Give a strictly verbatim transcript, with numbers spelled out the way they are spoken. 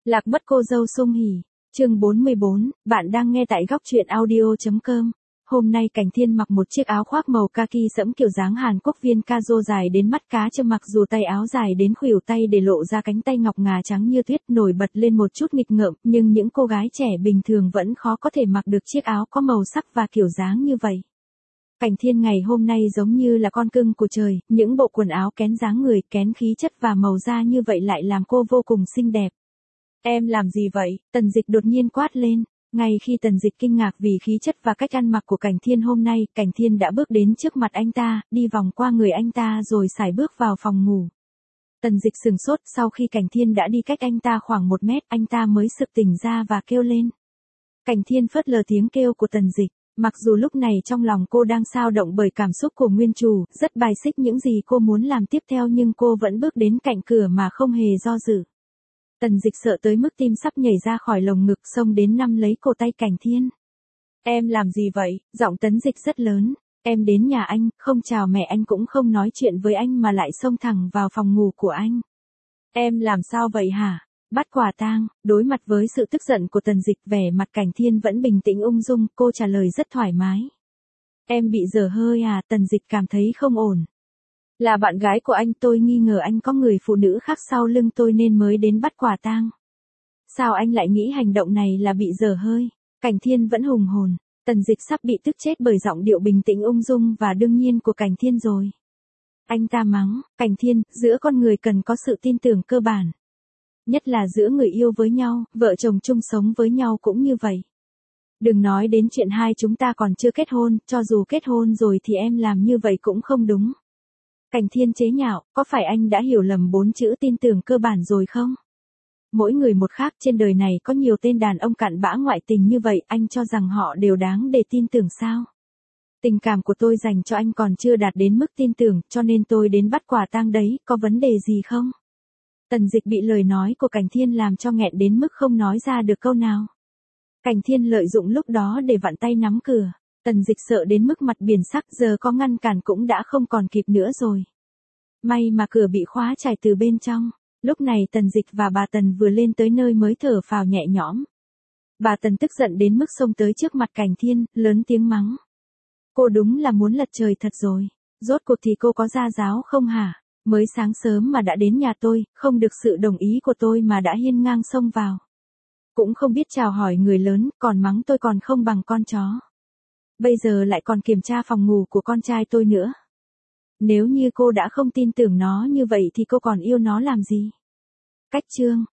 Lạc mất cô dâu sum hỉ. Chương bốn mươi bốn, bạn đang nghe tại góc truyện audio chấm com. Hôm nay Cảnh Thiên mặc một chiếc áo khoác màu kaki sẫm kiểu dáng Hàn Quốc viên ca-rô dài đến mắt cá chân, mặc dù tay áo dài đến khuỷu tay để lộ ra cánh tay ngọc ngà trắng như tuyết, nổi bật lên một chút nghịch ngợm, nhưng những cô gái trẻ bình thường vẫn khó có thể mặc được chiếc áo có màu sắc và kiểu dáng như vậy. Cảnh Thiên ngày hôm nay giống như là con cưng của trời, những bộ quần áo kén dáng người, kén khí chất và màu da như vậy lại làm cô vô cùng xinh đẹp. Em làm gì vậy? Tần Dịch đột nhiên quát lên. Ngay khi Tần Dịch kinh ngạc vì khí chất và cách ăn mặc của Cảnh Thiên hôm nay, Cảnh Thiên đã bước đến trước mặt anh ta, đi vòng qua người anh ta rồi sải bước vào phòng ngủ. Tần Dịch sừng sốt, sau khi Cảnh Thiên đã đi cách anh ta khoảng một mét, anh ta mới sực tỉnh ra và kêu lên. Cảnh Thiên phớt lờ tiếng kêu của Tần Dịch. Mặc dù lúc này trong lòng cô đang xao động bởi cảm xúc của nguyên chủ, rất bài xích những gì cô muốn làm tiếp theo, nhưng cô vẫn bước đến cạnh cửa mà không hề do dự. Tần Dịch sợ tới mức tim sắp nhảy ra khỏi lồng ngực, xông đến nắm lấy cổ tay Cảnh Thiên. Em làm gì vậy? Giọng Tần Dịch rất lớn. Em đến nhà anh, không chào mẹ anh cũng không nói chuyện với anh mà lại xông thẳng vào phòng ngủ của anh. Em làm sao vậy hả? Bắt quả tang. Đối mặt với sự tức giận của Tần Dịch, vẻ mặt Cảnh Thiên vẫn bình tĩnh ung dung, cô trả lời rất thoải mái. Em bị dở hơi à? Tần Dịch cảm thấy không ổn. Là bạn gái của anh, tôi nghi ngờ anh có người phụ nữ khác sau lưng tôi nên mới đến bắt quả tang. Sao anh lại nghĩ hành động này là bị dở hơi? Cảnh Thiên vẫn hùng hồn. Tần Dịch sắp bị tức chết bởi giọng điệu bình tĩnh ung dung và đương nhiên của Cảnh Thiên rồi. Anh ta mắng, Cảnh Thiên, giữa con người cần có sự tin tưởng cơ bản. Nhất là giữa người yêu với nhau, vợ chồng chung sống với nhau cũng như vậy. Đừng nói đến chuyện hai chúng ta còn chưa kết hôn, cho dù kết hôn rồi thì em làm như vậy cũng không đúng. Cảnh Thiên chế nhạo, có phải anh đã hiểu lầm bốn chữ tin tưởng cơ bản rồi không? Mỗi người một khác, trên đời này có nhiều tên đàn ông cặn bã ngoại tình như vậy, anh cho rằng họ đều đáng để tin tưởng sao? Tình cảm của tôi dành cho anh còn chưa đạt đến mức tin tưởng, cho nên tôi đến bắt quả tang đấy, có vấn đề gì không? Tần Dịch bị lời nói của Cảnh Thiên làm cho nghẹn đến mức không nói ra được câu nào. Cảnh Thiên lợi dụng lúc đó để vặn tay nắm cửa. Tần Dịch sợ đến mức mặt biển sắc, giờ có ngăn cản cũng đã không còn kịp nữa rồi. May mà cửa bị khóa chặt từ bên trong. Lúc này Tần Dịch và bà Tần vừa lên tới nơi mới thở phào nhẹ nhõm. Bà Tần tức giận đến mức xông tới trước mặt Cảnh Thiên, lớn tiếng mắng. Cô đúng là muốn lật trời thật rồi. Rốt cuộc thì cô có gia giáo không hả? Mới sáng sớm mà đã đến nhà tôi, không được sự đồng ý của tôi mà đã hiên ngang xông vào. Cũng không biết chào hỏi người lớn, còn mắng tôi còn không bằng con chó. Bây giờ lại còn kiểm tra phòng ngủ của con trai tôi nữa. Nếu như cô đã không tin tưởng nó như vậy thì cô còn yêu nó làm gì? Cách chương,